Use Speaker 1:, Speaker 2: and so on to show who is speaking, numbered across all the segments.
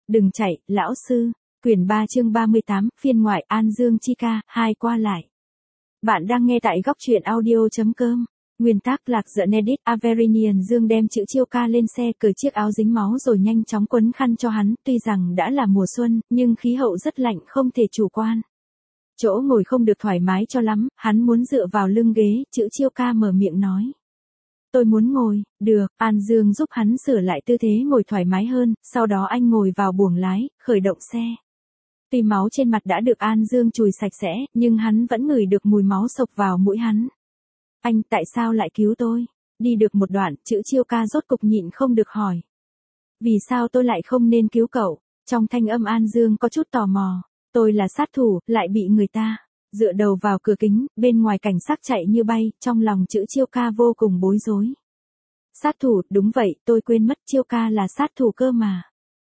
Speaker 1: Đừng chạy, lão sư. Quyển 3 chương 38, phiên ngoại An Dương chi ca, 2 qua lại. Bạn đang nghe tại góc truyện audio.com. Nguyên tác Lạc Giận Edit. Averinian Dương đem chữ Chiêu Ca lên xe, cởi chiếc áo dính máu rồi nhanh chóng quấn khăn cho hắn. Tuy rằng đã là mùa xuân, nhưng khí hậu rất lạnh, không thể chủ quan. Chỗ ngồi không được thoải mái cho lắm, hắn muốn dựa vào lưng ghế. Chữ Chiêu Ca mở miệng nói: tôi muốn ngồi. Được. An Dương giúp hắn sửa lại tư thế ngồi thoải mái hơn, sau đó anh ngồi vào buồng lái, khởi động xe. Tuy máu trên mặt đã được An Dương chùi sạch sẽ, nhưng hắn vẫn ngửi được mùi máu xộc vào mũi hắn. Anh, tại sao lại cứu tôi? Đi được một đoạn, chữ Chiêu Ca rốt cục nhịn không được hỏi: vì sao tôi lại không nên cứu cậu? Trong thanh âm An Dương có chút tò mò. Tôi là sát thủ, lại bị người ta. Dựa đầu vào cửa kính, bên ngoài cảnh sát chạy như bay, trong lòng chữ Chiêu Ca vô cùng bối rối. Sát thủ, đúng vậy, tôi quên mất Chiêu Ca là sát thủ cơ mà.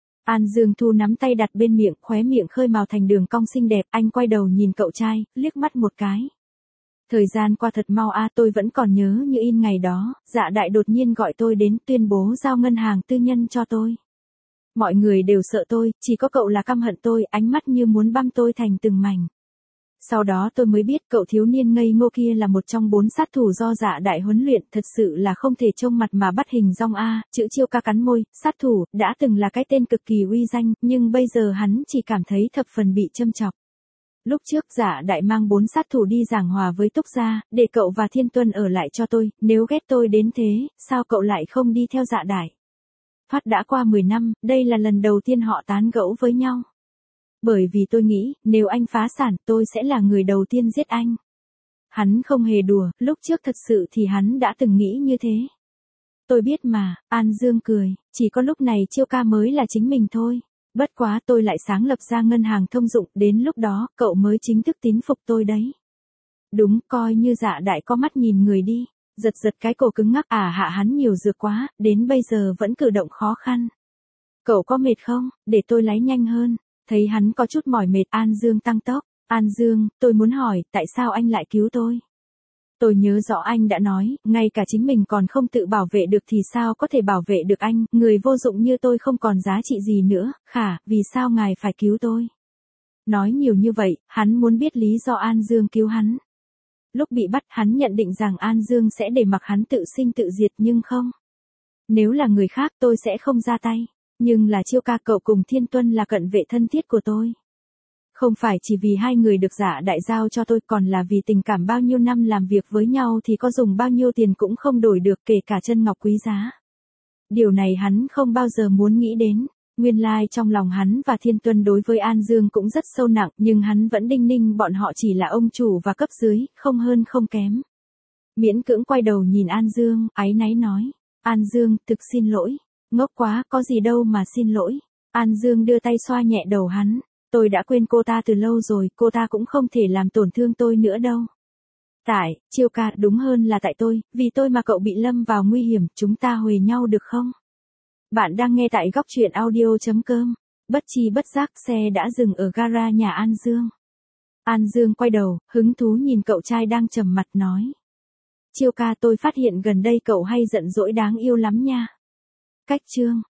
Speaker 1: An Dương thu nắm tay đặt bên miệng, khóe miệng khơi mào thành đường cong xinh đẹp, anh quay đầu nhìn cậu trai, liếc mắt một cái. Thời gian qua thật mau tôi vẫn còn nhớ như in ngày đó, Dạ Đại đột nhiên gọi tôi đến tuyên bố giao ngân hàng tư nhân cho tôi. Mọi người đều sợ tôi, chỉ có cậu là căm hận tôi, ánh mắt như muốn băm tôi thành từng mảnh. Sau đó tôi mới biết cậu thiếu niên ngây ngô kia là một trong 4 sát thủ do Dạ Đại huấn luyện, thật sự là không thể trông mặt mà bắt hình dong a. Chữ Chiêu Ca cắn môi, sát thủ, đã từng là cái tên cực kỳ uy danh, nhưng bây giờ hắn chỉ cảm thấy thập phần bị châm chọc. Lúc trước Dạ Đại mang 4 sát thủ đi giảng hòa với Túc Gia, để cậu và Thiên Tuân ở lại cho tôi, nếu ghét tôi đến thế, sao cậu lại không đi theo Dạ Đại? Phát đã qua 10 năm, đây là lần đầu tiên họ tán gẫu với nhau. Bởi vì tôi nghĩ, nếu anh phá sản, tôi sẽ là người đầu tiên giết anh. Hắn không hề đùa, lúc trước thật sự thì hắn đã từng nghĩ như thế. Tôi biết mà. An Dương cười, chỉ có lúc này Chiêu Ca mới là chính mình thôi. Bất quá tôi lại sáng lập ra ngân hàng thông dụng, đến lúc đó, cậu mới chính thức tín phục tôi đấy. Đúng, coi như Dạ Đại có mắt nhìn người đi. Giật cái cổ cứng ngắc, hạ hắn nhiều dược quá, đến bây giờ vẫn cử động khó khăn. Cậu có mệt không, để tôi lái nhanh hơn. Thấy hắn có chút mỏi mệt, An Dương tăng tốc. An Dương, tôi muốn hỏi, tại sao anh lại cứu tôi? Tôi nhớ rõ anh đã nói, ngay cả chính mình còn không tự bảo vệ được thì sao có thể bảo vệ được anh, người vô dụng như tôi không còn giá trị gì nữa, vì sao ngài phải cứu tôi? Nói nhiều như vậy, hắn muốn biết lý do An Dương cứu hắn. Lúc bị bắt, hắn nhận định rằng An Dương sẽ để mặc hắn tự sinh tự diệt nhưng không. Nếu là người khác tôi sẽ không ra tay. Nhưng là Chiêu Ca, cậu cùng Thiên Tuân là cận vệ thân thiết của tôi. Không phải chỉ vì hai người được Dạ Đại giao cho tôi, còn là vì tình cảm bao nhiêu năm làm việc với nhau thì có dùng bao nhiêu tiền cũng không đổi được, kể cả chân ngọc quý giá. Điều này hắn không bao giờ muốn nghĩ đến. Nguyên lai trong lòng hắn và Thiên Tuân đối với An Dương cũng rất sâu nặng, nhưng hắn vẫn đinh ninh bọn họ chỉ là ông chủ và cấp dưới, không hơn không kém. Miễn cưỡng quay đầu nhìn An Dương, áy náy nói: An Dương, thực xin lỗi. Ngốc quá, có gì đâu mà xin lỗi. An Dương đưa tay xoa nhẹ đầu hắn. Tôi đã quên cô ta từ lâu rồi, cô ta cũng không thể làm tổn thương tôi nữa đâu. Tại, Chiêu Ca, đúng hơn là tại tôi, vì tôi mà cậu bị lâm vào nguy hiểm, chúng ta huề nhau được không? Bạn đang nghe tại góc truyện audio.com. Bất chi bất giác xe đã dừng ở gara nhà An Dương. An Dương quay đầu, hứng thú nhìn cậu trai đang trầm mặt nói: Chiêu Ca, tôi phát hiện gần đây cậu hay giận dỗi đáng yêu lắm nha. Cách chương